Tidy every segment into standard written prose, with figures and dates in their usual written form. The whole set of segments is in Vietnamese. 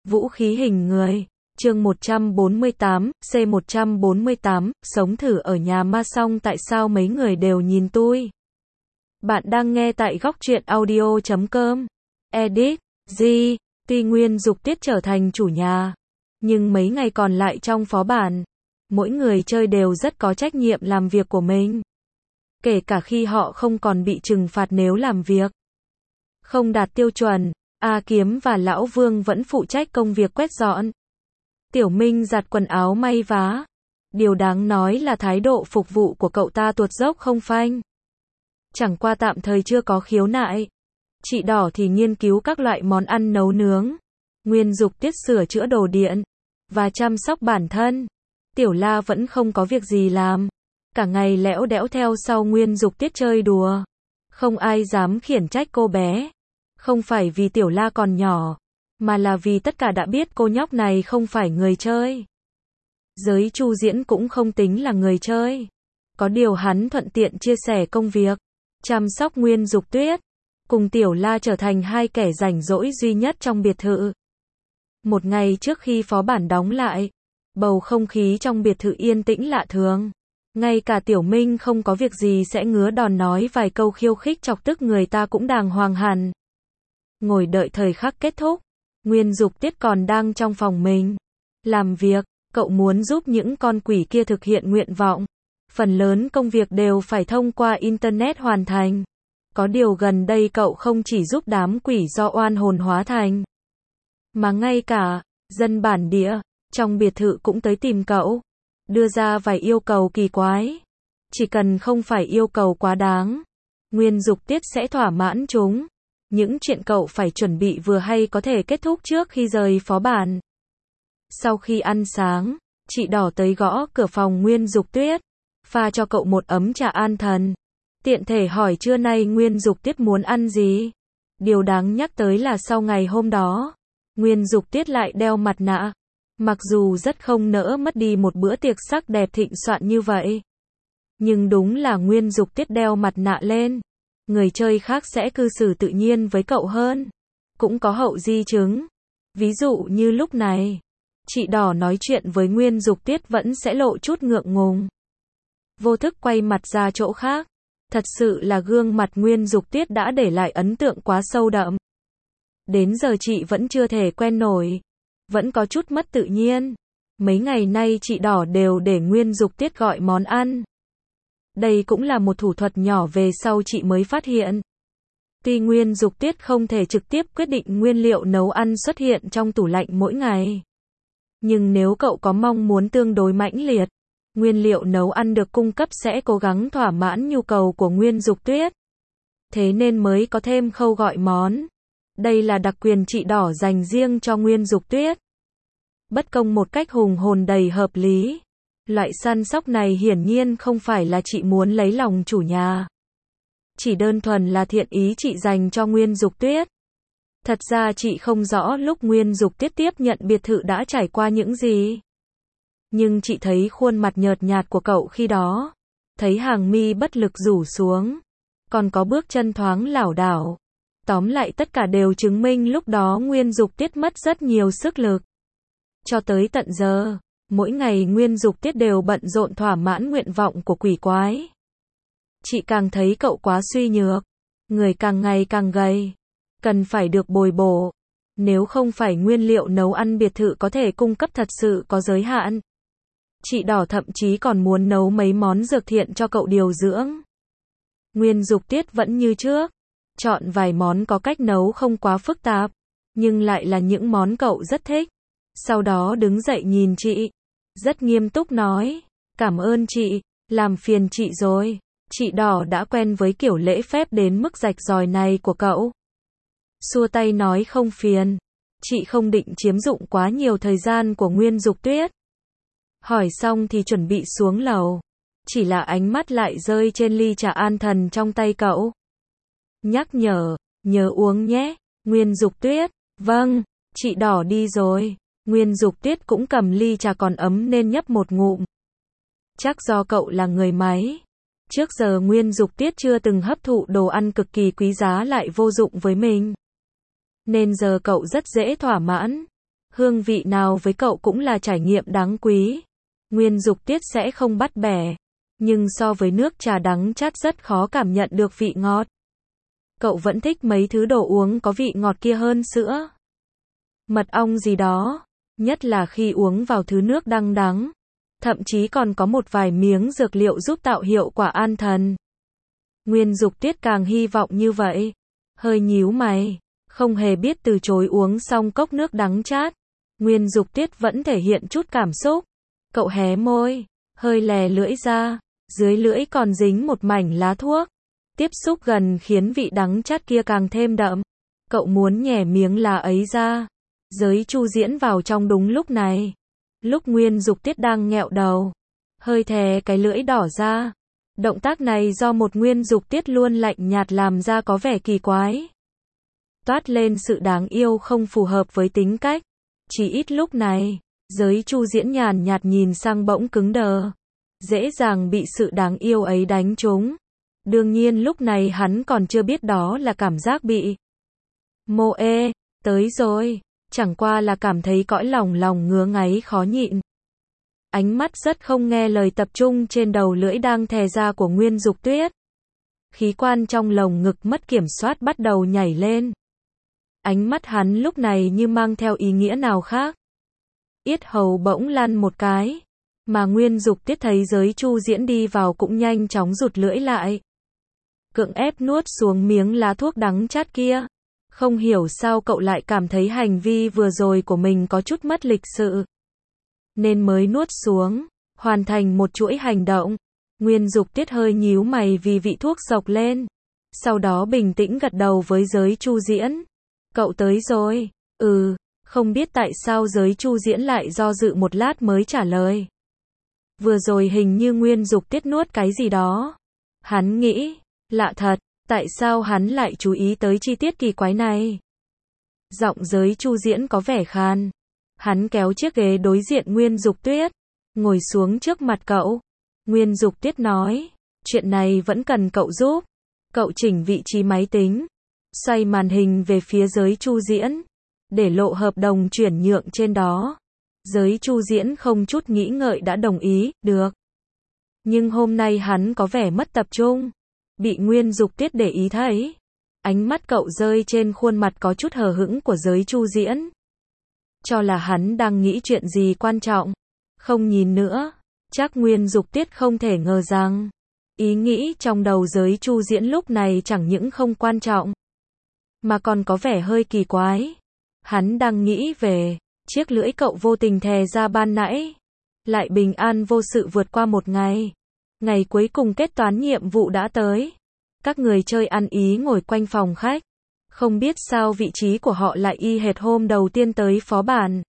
Vũ khí hình người. Chương 148, C148, sống thử ở nhà ma xong tại sao mấy người đều nhìn tui. Bạn đang nghe tại góc truyện audio.com. Edit, G, tuy Nguyên Dục Tiết trở thành chủ nhà, nhưng mấy ngày còn lại trong phó bản, mỗi người chơi đều rất có trách nhiệm làm việc của mình. Kể cả khi họ không còn bị trừng phạt nếu làm việc không đạt tiêu chuẩn, A Kiếm và Lão Vương vẫn phụ trách công việc quét dọn. Tiểu Minh giặt quần áo may vá. Điều đáng nói là thái độ phục vụ của cậu ta tuột dốc không phanh. Chẳng qua tạm thời chưa có khiếu nại. Chị Đỏ thì nghiên cứu các loại món ăn nấu nướng. Nguyên Dục Tiết sửa chữa đồ điện và chăm sóc bản thân. Tiểu La vẫn không có việc gì làm, cả ngày lẽo đẽo theo sau Nguyên Dục Tiết chơi đùa. Không ai dám khiển trách cô bé. Không phải vì Tiểu La còn nhỏ, mà là vì tất cả đã biết cô nhóc này không phải người chơi. Giới Chu Diễn cũng không tính là người chơi. Có điều hắn thuận tiện chia sẻ công việc, chăm sóc Nguyên Dục Tuyết, cùng Tiểu La trở thành hai kẻ rảnh rỗi duy nhất trong biệt thự. Một ngày trước khi phó bản đóng lại, bầu không khí trong biệt thự yên tĩnh lạ thường. Ngay cả Tiểu Minh không có việc gì sẽ ngứa đòn nói vài câu khiêu khích chọc tức người ta cũng đàng hoàng hẳn. Ngồi đợi thời khắc kết thúc, Nguyên Dục Tiết còn đang trong phòng mình làm việc. Cậu muốn giúp những con quỷ kia thực hiện nguyện vọng. Phần lớn công việc đều phải thông qua Internet hoàn thành. Có điều gần đây cậu không chỉ giúp đám quỷ do oan hồn hóa thành, mà ngay cả dân bản địa trong biệt thự cũng tới tìm cậu, đưa ra vài yêu cầu kỳ quái. Chỉ cần không phải yêu cầu quá đáng, Nguyên Dục Tiết sẽ thỏa mãn chúng. Những chuyện cậu phải chuẩn bị vừa hay có thể kết thúc trước khi rời phó bản. Sau khi ăn sáng, chị Đỏ tới gõ cửa phòng Nguyên Dục Tuyết, pha cho cậu một ấm trà an thần. Tiện thể hỏi trưa nay Nguyên Dục Tiết muốn ăn gì. Điều đáng nhắc tới là sau ngày hôm đó, Nguyên Dục Tiết lại đeo mặt nạ. Mặc dù rất không nỡ mất đi một bữa tiệc sắc đẹp thịnh soạn như vậy, nhưng đúng là Nguyên Dục Tiết đeo mặt nạ lên, người chơi khác sẽ cư xử tự nhiên với cậu hơn. Cũng có hậu di chứng. Ví dụ như lúc này, chị Đỏ nói chuyện với Nguyên Dục Tiết vẫn sẽ lộ chút ngượng ngùng. Vô thức quay mặt ra chỗ khác. Thật sự là gương mặt Nguyên Dục Tiết đã để lại ấn tượng quá sâu đậm. Đến giờ chị vẫn chưa thể quen nổi. Vẫn có chút mất tự nhiên. Mấy ngày nay chị Đỏ đều để Nguyên Dục Tiết gọi món ăn. Đây cũng là một thủ thuật nhỏ về sau chị mới phát hiện. Tuy Nguyên Dục Tiết không thể trực tiếp quyết định nguyên liệu nấu ăn xuất hiện trong tủ lạnh mỗi ngày, nhưng nếu cậu có mong muốn tương đối mãnh liệt, nguyên liệu nấu ăn được cung cấp sẽ cố gắng thỏa mãn nhu cầu của Nguyên Dục Tuyết. Thế nên mới có thêm khâu gọi món. Đây là đặc quyền chị Đỏ dành riêng cho Nguyên Dục Tuyết. Bất công một cách hùng hồn đầy hợp lý. Loại săn sóc này hiển nhiên không phải là chị muốn lấy lòng chủ nhà. Chỉ đơn thuần là thiện ý chị dành cho Nguyên Dục Tuyết. Thật ra chị không rõ lúc Nguyên Dục Tuyết tiếp nhận biệt thự đã trải qua những gì. Nhưng chị thấy khuôn mặt nhợt nhạt của cậu khi đó. Thấy hàng mi bất lực rủ xuống. Còn có bước chân thoáng lảo đảo. Tóm lại tất cả đều chứng minh lúc đó Nguyên Dục Tiết mất rất nhiều sức lực. Cho tới tận giờ, mỗi ngày Nguyên Dục Tiết đều bận rộn thỏa mãn nguyện vọng của quỷ quái. Chị càng thấy cậu quá suy nhược. Người càng ngày càng gầy. Cần phải được bồi bổ. Nếu không phải nguyên liệu nấu ăn biệt thự có thể cung cấp thật sự có giới hạn. Chị Đỏ thậm chí còn muốn nấu mấy món dược thiện cho cậu điều dưỡng. Nguyên Dục Tiết vẫn như trước. Chọn vài món có cách nấu không quá phức tạp, nhưng lại là những món cậu rất thích. Sau đó đứng dậy nhìn chị. Rất nghiêm túc nói. Cảm ơn chị, làm phiền chị rồi. Chị Đỏ đã quen với kiểu lễ phép đến mức rạch ròi này của cậu. Xua tay nói không phiền. Chị không định chiếm dụng quá nhiều thời gian của Nguyên Dục Tuyết. Hỏi xong thì chuẩn bị xuống lầu. Chỉ là ánh mắt lại rơi trên ly trà an thần trong tay cậu. Nhắc nhở, nhớ uống nhé. Nguyên Dục Tuyết, vâng, chị Đỏ đi rồi. Nguyên Dục Tuyết cũng cầm ly trà còn ấm nên nhấp một ngụm. Chắc do cậu là người máy. Trước giờ Nguyên Dục Tiết chưa từng hấp thụ đồ ăn cực kỳ quý giá lại vô dụng với mình. Nên giờ cậu rất dễ thỏa mãn. Hương vị nào với cậu cũng là trải nghiệm đáng quý. Nguyên Dục Tiết sẽ không bắt bẻ, nhưng so với nước trà đắng chát rất khó cảm nhận được vị ngọt. Cậu vẫn thích mấy thứ đồ uống có vị ngọt kia hơn sữa, mật ong gì đó, nhất là khi uống vào thứ nước đắng đắng. Thậm chí còn có một vài miếng dược liệu giúp tạo hiệu quả an thần. Nguyên Dục Tiết càng hy vọng như vậy. Hơi nhíu mày, không hề biết từ chối uống xong cốc nước đắng chát. Nguyên Dục Tiết vẫn thể hiện chút cảm xúc. Cậu hé môi, hơi lè lưỡi ra, dưới lưỡi còn dính một mảnh lá thuốc. Tiếp xúc gần khiến vị đắng chát kia càng thêm đậm. Cậu muốn nhè miếng lá ấy ra. Giới Chu diễn vào trong đúng lúc này. Lúc Nguyên Dục Tiết đang nghẹo đầu, hơi thè cái lưỡi đỏ ra. Động tác này do một Nguyên Dục Tiết luôn lạnh nhạt làm ra có vẻ kỳ quái. Toát lên sự đáng yêu không phù hợp với tính cách. Chỉ ít lúc này, Giới Chu diễn nhàn nhạt nhìn sang bỗng cứng đờ. Dễ dàng bị sự đáng yêu ấy đánh trúng. Đương nhiên lúc này hắn còn chưa biết đó là cảm giác bị mô ê, tới rồi. Chẳng qua là cảm thấy cõi lòng ngứa ngáy khó nhịn. Ánh mắt rất không nghe lời tập trung trên đầu lưỡi đang thè ra của Nguyên Dục Tuyết. Khí quan trong lồng ngực mất kiểm soát bắt đầu nhảy lên. Ánh mắt hắn lúc này như mang theo ý nghĩa nào khác. Yết hầu bỗng lăn một cái. Mà Nguyên Dục Tiết thấy Giới Chu diễn đi vào cũng nhanh chóng rụt lưỡi lại. Cưỡng ép nuốt xuống miếng lá thuốc đắng chát kia. Không hiểu sao cậu lại cảm thấy hành vi vừa rồi của mình có chút mất lịch sự. Nên mới nuốt xuống, hoàn thành một chuỗi hành động. Nguyên Dục Tiết hơi nhíu mày vì vị thuốc dộc lên. Sau đó bình tĩnh gật đầu với Giới Chu diễn. Cậu tới rồi. Không biết tại sao Giới Chu diễn lại do dự một lát mới trả lời. Vừa rồi hình như Nguyên Dục Tiết nuốt cái gì đó. Hắn nghĩ, lạ thật. Tại sao hắn lại chú ý tới chi tiết kỳ quái này? Giọng Giới Chu diễn có vẻ khàn. Hắn kéo chiếc ghế đối diện Nguyên Dục Tuyết, ngồi xuống trước mặt cậu. Nguyên Dục Tuyết nói, chuyện này vẫn cần cậu giúp. Cậu chỉnh vị trí máy tính, xoay màn hình về phía Giới Chu diễn, để lộ hợp đồng chuyển nhượng trên đó. Giới Chu diễn không chút nghĩ ngợi đã đồng ý, được. Nhưng hôm nay hắn có vẻ mất tập trung. Bị Nguyên Dục Tiết để ý thấy. Ánh mắt cậu rơi trên khuôn mặt có chút hờ hững của Giới Chu diễn. Cho là hắn đang nghĩ chuyện gì quan trọng. Không nhìn nữa. Chắc Nguyên Dục Tiết không thể ngờ rằng ý nghĩ trong đầu Giới Chu diễn lúc này chẳng những không quan trọng, mà còn có vẻ hơi kỳ quái. Hắn đang nghĩ về chiếc lưỡi cậu vô tình thè ra ban nãy. Lại bình an vô sự vượt qua một ngày. Ngày cuối cùng kết toán nhiệm vụ đã tới. Các người chơi ăn ý ngồi quanh phòng khách. Không biết sao vị trí của họ lại y hệt hôm đầu tiên tới phó bản.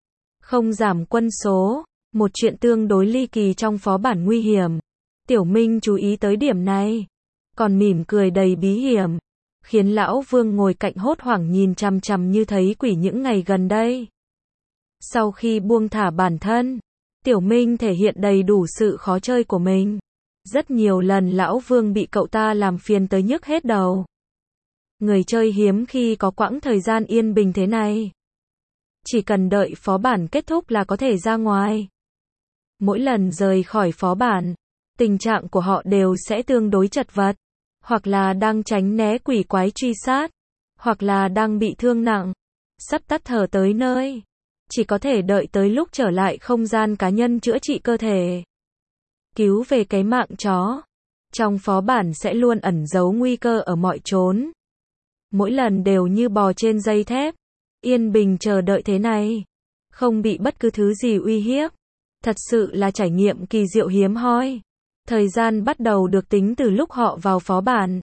Không giảm quân số. Một chuyện tương đối ly kỳ trong phó bản nguy hiểm. Tiểu Minh chú ý tới điểm này. Còn mỉm cười đầy bí hiểm. Khiến Lão Vương ngồi cạnh hốt hoảng nhìn chằm chằm như thấy quỷ những ngày gần đây. Sau khi buông thả bản thân, Tiểu Minh thể hiện đầy đủ sự khó chơi của mình. Rất nhiều lần Lão Vương bị cậu ta làm phiền tới nhức hết đầu. Người chơi hiếm khi có quãng thời gian yên bình thế này. Chỉ cần đợi phó bản kết thúc là có thể ra ngoài. Mỗi lần rời khỏi phó bản, tình trạng của họ đều sẽ tương đối chật vật. Hoặc là đang tránh né quỷ quái truy sát. Hoặc là đang bị thương nặng. Sắp tắt thở tới nơi. Chỉ có thể đợi tới lúc trở lại không gian cá nhân chữa trị cơ thể. Cứu về cái mạng chó. Trong phó bản sẽ luôn ẩn giấu nguy cơ ở mọi chốn. Mỗi lần đều như bò trên dây thép. Yên bình chờ đợi thế này. Không bị bất cứ thứ gì uy hiếp. Thật sự là trải nghiệm kỳ diệu hiếm hoi. Thời gian bắt đầu được tính từ lúc họ vào phó bản.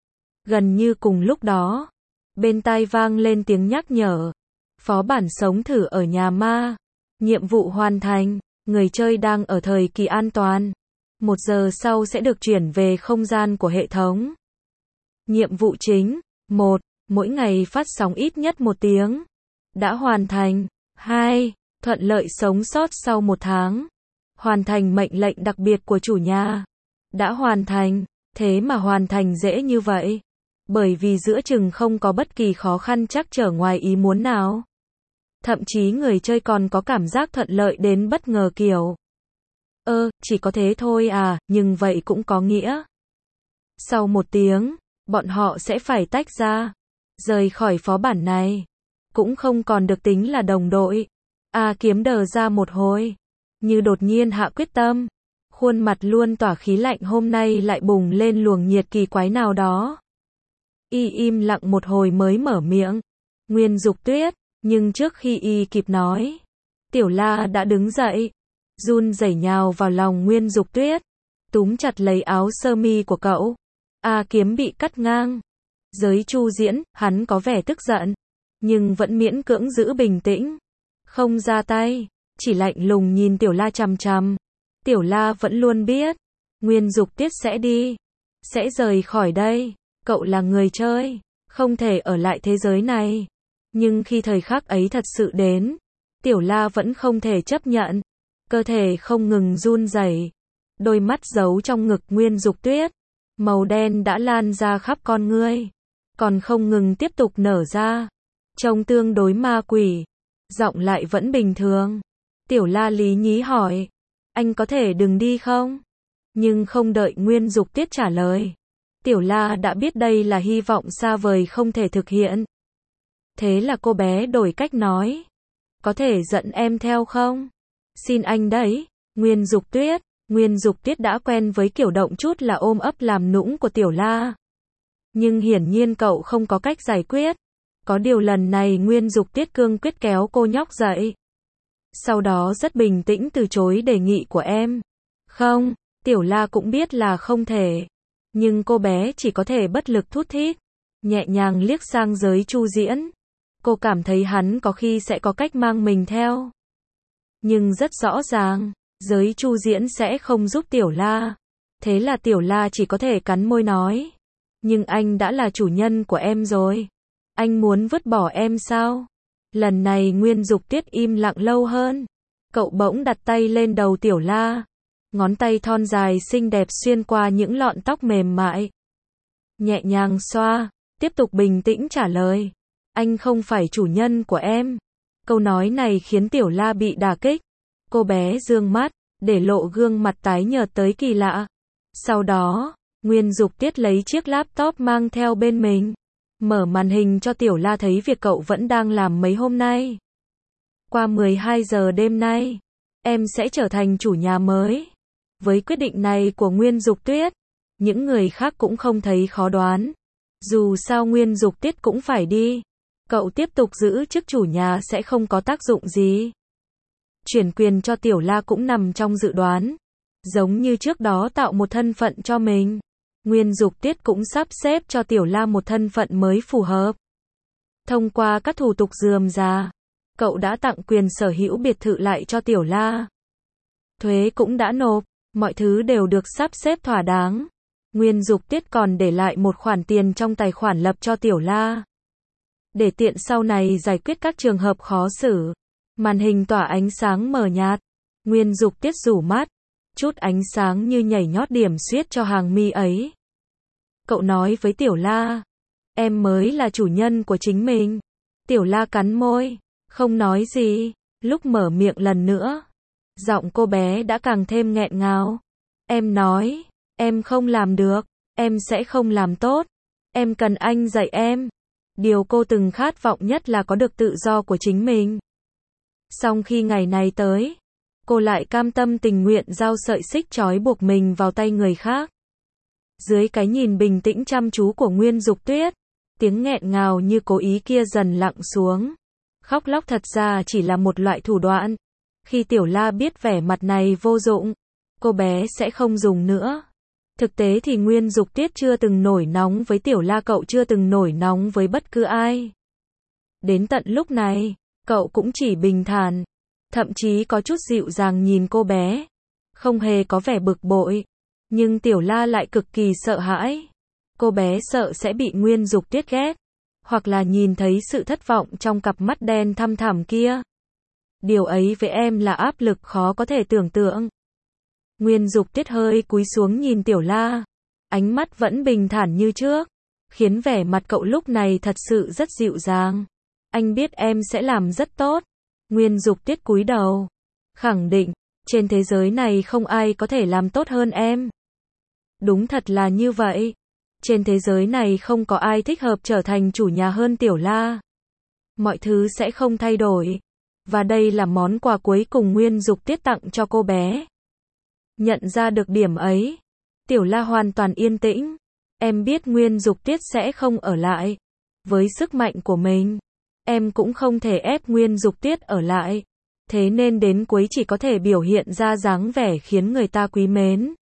Gần như cùng lúc đó, bên tai vang lên tiếng nhắc nhở. Phó bản sống thử ở nhà ma. Nhiệm vụ hoàn thành. Người chơi đang ở thời kỳ an toàn. 1 giờ sau sẽ được chuyển về không gian của hệ thống. Nhiệm vụ chính. 1. Mỗi ngày phát sóng ít nhất 1 tiếng. Đã hoàn thành. 2. Thuận lợi sống sót sau 1 tháng. Hoàn thành mệnh lệnh đặc biệt của chủ nhà. Đã hoàn thành. Thế mà hoàn thành dễ như vậy. Bởi vì giữa chừng không có bất kỳ khó khăn trắc trở ngoài ý muốn nào. Thậm chí người chơi còn có cảm giác thuận lợi đến bất ngờ kiểu. Chỉ có thế thôi à, nhưng vậy cũng có nghĩa. Sau 1 tiếng, bọn họ sẽ phải tách ra, rời khỏi phó bản này. Cũng không còn được tính là đồng đội. A Kiếm đờ ra một hồi, như đột nhiên hạ quyết tâm. Khuôn mặt luôn tỏa khí lạnh hôm nay lại bùng lên luồng nhiệt kỳ quái nào đó. Y im lặng một hồi mới mở miệng. Nguyên Dục Tuyết, nhưng trước khi y kịp nói, Tiểu La đã đứng dậy, run rẩy nhào vào lòng Nguyên Dục Tuyết, túm chặt lấy áo sơ mi của cậu. A Kiếm bị cắt ngang. Giới Chu Diễn, hắn có vẻ tức giận, nhưng vẫn miễn cưỡng giữ bình tĩnh, không ra tay, chỉ lạnh lùng nhìn Tiểu La chằm chằm. Tiểu La vẫn luôn biết, Nguyên Dục Tuyết sẽ đi, sẽ rời khỏi đây. Cậu là người chơi, không thể ở lại thế giới này. Nhưng khi thời khắc ấy thật sự đến, Tiểu La vẫn không thể chấp nhận. Cơ thể không ngừng run rẩy, đôi mắt giấu trong ngực Nguyên Dục Tuyết, màu đen đã lan ra khắp con ngươi, còn không ngừng tiếp tục nở ra, trông tương đối ma quỷ, giọng lại vẫn bình thường. Tiểu La lý nhí hỏi, anh có thể đừng đi không? Nhưng không đợi Nguyên Dục Tuyết trả lời, Tiểu La đã biết đây là hy vọng xa vời không thể thực hiện. Thế là cô bé đổi cách nói, có thể dẫn em theo không? Xin anh đấy. Nguyên Dục Tuyết. Nguyên Dục Tuyết đã quen với kiểu động chút là ôm ấp làm nũng của Tiểu La. Nhưng hiển nhiên cậu không có cách giải quyết. Có điều lần này Nguyên Dục Tuyết cương quyết kéo cô nhóc dậy. Sau đó rất bình tĩnh từ chối đề nghị của em. Không, Tiểu La cũng biết là không thể. Nhưng cô bé chỉ có thể bất lực thút thít, nhẹ nhàng liếc sang Giới Chu Diễn. Cô cảm thấy hắn có khi sẽ có cách mang mình theo. Nhưng rất rõ ràng, Giới Chu Diễn sẽ không giúp Tiểu La. Thế là Tiểu La chỉ có thể cắn môi nói. Nhưng anh đã là chủ nhân của em rồi. Anh muốn vứt bỏ em sao? Lần này Nguyên Dục Tuyết im lặng lâu hơn. Cậu bỗng đặt tay lên đầu Tiểu La. Ngón tay thon dài xinh đẹp xuyên qua những lọn tóc mềm mại. Nhẹ nhàng xoa, tiếp tục bình tĩnh trả lời. Anh không phải chủ nhân của em. Câu nói này khiến Tiểu La bị đả kích. Cô bé dương mắt, để lộ gương mặt tái nhợt tới kỳ lạ. Sau đó, Nguyên Dục Tuyết lấy chiếc laptop mang theo bên mình, mở màn hình cho Tiểu La thấy việc cậu vẫn đang làm mấy hôm nay. Qua 12 giờ đêm nay, em sẽ trở thành chủ nhà mới. Với quyết định này của Nguyên Dục Tuyết, những người khác cũng không thấy khó đoán. Dù sao Nguyên Dục Tuyết cũng phải đi. Cậu tiếp tục giữ chức chủ nhà sẽ không có tác dụng gì. Chuyển quyền cho Tiểu La cũng nằm trong dự đoán. Giống như trước đó tạo một thân phận cho mình, Nguyên Dục Tuyết cũng sắp xếp cho Tiểu La một thân phận mới phù hợp. Thông qua các thủ tục rườm rà, cậu đã tặng quyền sở hữu biệt thự lại cho Tiểu La. Thuế cũng đã nộp, mọi thứ đều được sắp xếp thỏa đáng. Nguyên Dục Tuyết còn để lại một khoản tiền trong tài khoản lập cho Tiểu La, để tiện sau này giải quyết các trường hợp khó xử. Màn hình tỏa ánh sáng mờ nhạt. Nguyên Dục Tuyết rủ mắt, chút ánh sáng như nhảy nhót điểm xuyết cho hàng mi ấy. Cậu nói với Tiểu La, em mới là chủ nhân của chính mình. Tiểu La cắn môi, không nói gì. Lúc mở miệng lần nữa, giọng cô bé đã càng thêm nghẹn ngào. Em nói, em không làm được, em sẽ không làm tốt. Em cần anh dạy em. Điều cô từng khát vọng nhất là có được tự do của chính mình. Song khi ngày này tới, cô lại cam tâm tình nguyện giao sợi xích trói buộc mình vào tay người khác. Dưới cái nhìn bình tĩnh chăm chú của Nguyên Dục Tuyết, tiếng nghẹn ngào như cố ý kia dần lặng xuống. Khóc lóc thật ra chỉ là một loại thủ đoạn. Khi Tiểu La biết vẻ mặt này vô dụng, cô bé sẽ không dùng nữa. Thực tế thì Nguyên Dục Tuyết chưa từng nổi nóng với Tiểu La, cậu chưa từng nổi nóng với bất cứ ai. Đến tận lúc này, cậu cũng chỉ bình thản, thậm chí có chút dịu dàng nhìn cô bé, không hề có vẻ bực bội. Nhưng Tiểu La lại cực kỳ sợ hãi. Cô bé sợ sẽ bị Nguyên Dục Tuyết ghét, hoặc là nhìn thấy sự thất vọng trong cặp mắt đen thăm thẳm kia. Điều ấy với em là áp lực khó có thể tưởng tượng. Nguyên Dục Tuyết hơi cúi xuống nhìn Tiểu La, ánh mắt vẫn bình thản như trước, khiến vẻ mặt cậu lúc này thật sự rất dịu dàng. Anh biết em sẽ làm rất tốt. Nguyên Dục Tuyết cúi đầu, khẳng định, trên thế giới này không ai có thể làm tốt hơn em. Đúng thật là như vậy. Trên thế giới này không có ai thích hợp trở thành chủ nhà hơn Tiểu La. Mọi thứ sẽ không thay đổi. Và đây là món quà cuối cùng Nguyên Dục Tuyết tặng cho cô bé. Nhận ra được điểm ấy, Tiểu La hoàn toàn yên tĩnh. Em biết Nguyên Dục Tuyết sẽ không ở lại. Với sức mạnh của mình, em cũng không thể ép Nguyên Dục Tuyết ở lại. Thế nên đến cuối chỉ có thể biểu hiện ra dáng vẻ khiến người ta quý mến.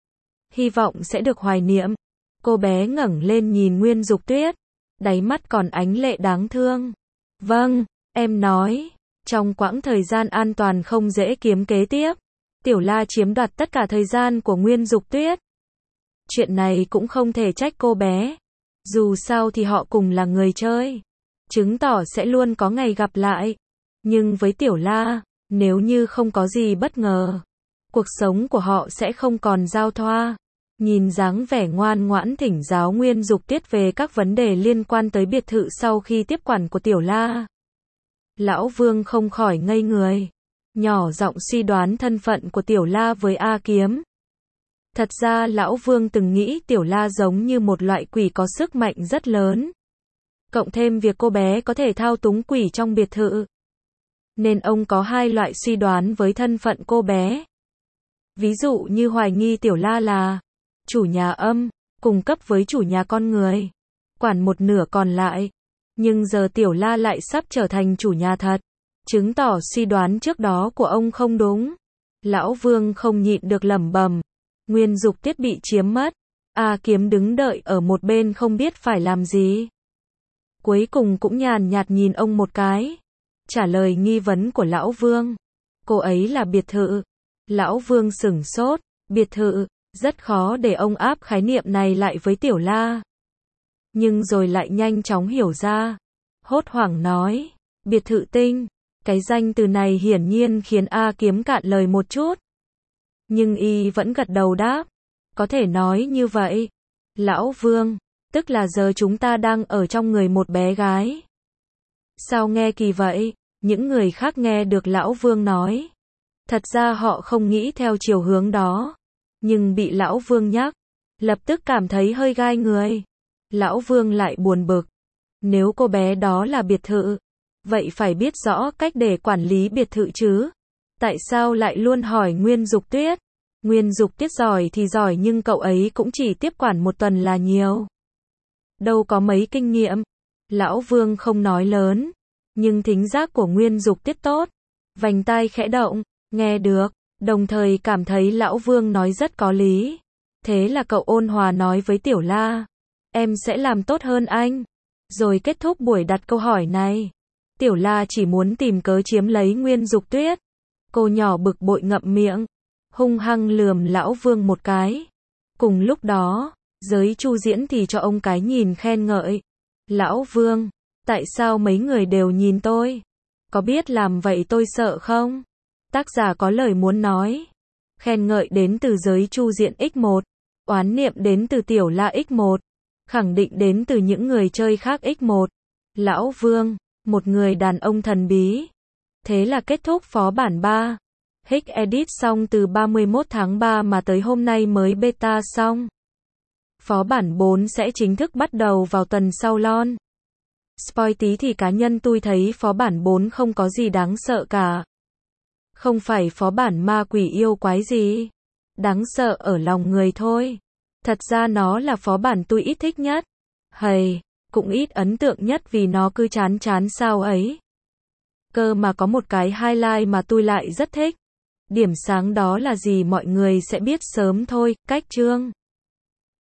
Hy vọng sẽ được hoài niệm. Cô bé ngẩng lên nhìn Nguyên Dục Tuyết, đáy mắt còn ánh lệ đáng thương. Vâng, em nói, trong quãng thời gian an toàn không dễ kiếm kế tiếp, Tiểu La chiếm đoạt tất cả thời gian của Nguyên Dục Tuyết. Chuyện này cũng không thể trách cô bé. Dù sao thì họ cùng là người chơi, chứng tỏ sẽ luôn có ngày gặp lại. Nhưng với Tiểu La, nếu như không có gì bất ngờ, cuộc sống của họ sẽ không còn giao thoa. Nhìn dáng vẻ ngoan ngoãn thỉnh giáo Nguyên Dục Tuyết về các vấn đề liên quan tới biệt thự sau khi tiếp quản của Tiểu La, Lão Vương không khỏi ngây người, nhỏ giọng suy đoán thân phận của Tiểu La với A Kiếm. Thật ra Lão Vương từng nghĩ Tiểu La giống như một loại quỷ có sức mạnh rất lớn. Cộng thêm việc cô bé có thể thao túng quỷ trong biệt thự, nên ông có hai loại suy đoán với thân phận cô bé. Ví dụ như hoài nghi Tiểu La là chủ nhà âm, cùng cấp với chủ nhà con người, quản một nửa còn lại. Nhưng giờ Tiểu La lại sắp trở thành chủ nhà thật, chứng tỏ suy đoán trước đó của ông không đúng. Lão Vương không nhịn được lẩm bẩm, Nguyên Dục Tuyết bị chiếm mất. A Kiếm đứng đợi ở một bên không biết phải làm gì. Cuối cùng cũng nhàn nhạt nhìn ông một cái, trả lời nghi vấn của Lão Vương. Cô ấy là biệt thự. Lão Vương sửng sốt, biệt thự, rất khó để ông áp khái niệm này lại với Tiểu La. Nhưng rồi lại nhanh chóng hiểu ra, hốt hoảng nói, biệt thự tinh. Cái danh từ này hiển nhiên khiến A Kiếm cạn lời một chút. Nhưng y vẫn gật đầu đáp, có thể nói như vậy. Lão Vương, tức là giờ chúng ta đang ở trong người một bé gái. Sao nghe kỳ vậy? Những người khác nghe được Lão Vương nói, thật ra họ không nghĩ theo chiều hướng đó, nhưng bị Lão Vương nhắc, lập tức cảm thấy hơi gai người. Lão Vương lại buồn bực, nếu cô bé đó là biệt thự, vậy phải biết rõ cách để quản lý biệt thự chứ. Tại sao lại luôn hỏi Nguyên Dục Tuyết? Nguyên Dục Tuyết giỏi thì giỏi nhưng cậu ấy cũng chỉ tiếp quản một tuần là nhiều. Đâu có mấy kinh nghiệm. Lão Vương không nói lớn, nhưng thính giác của Nguyên Dục Tuyết tốt. Vành tai khẽ động, nghe được, đồng thời cảm thấy Lão Vương nói rất có lý. Thế là cậu ôn hòa nói với Tiểu La, em sẽ làm tốt hơn anh. Rồi kết thúc buổi đặt câu hỏi này. Tiểu La chỉ muốn tìm cớ chiếm lấy Nguyên Dục Tuyết. Cô nhỏ bực bội ngậm miệng, hung hăng lườm Lão Vương một cái. Cùng lúc đó, giới Chu Diễn thì cho ông cái nhìn khen ngợi. Lão Vương, tại sao mấy người đều nhìn tôi? Có biết làm vậy tôi sợ không? Tác giả có lời muốn nói. Khen ngợi đến từ giới Chu Diễn x1, oán niệm đến từ Tiểu La x1, khẳng định đến từ những người chơi khác x1. Lão Vương, một người đàn ông thần bí. Thế là kết thúc phó bản 3. Hic edit xong từ 31 tháng 3 mà tới hôm nay mới beta xong. Phó bản 4 sẽ chính thức bắt đầu vào tuần sau lon. Spoil tí thì cá nhân tôi thấy phó bản 4 không có gì đáng sợ cả. Không phải phó bản ma quỷ yêu quái gì. Đáng sợ ở lòng người thôi. Thật ra nó là phó bản tôi ít thích nhất. Hầy, cũng ít ấn tượng nhất vì nó cứ chán chán sao ấy. Cơ mà có một cái highlight mà tôi lại rất thích. Điểm sáng đó là gì mọi người sẽ biết sớm thôi, cách chương.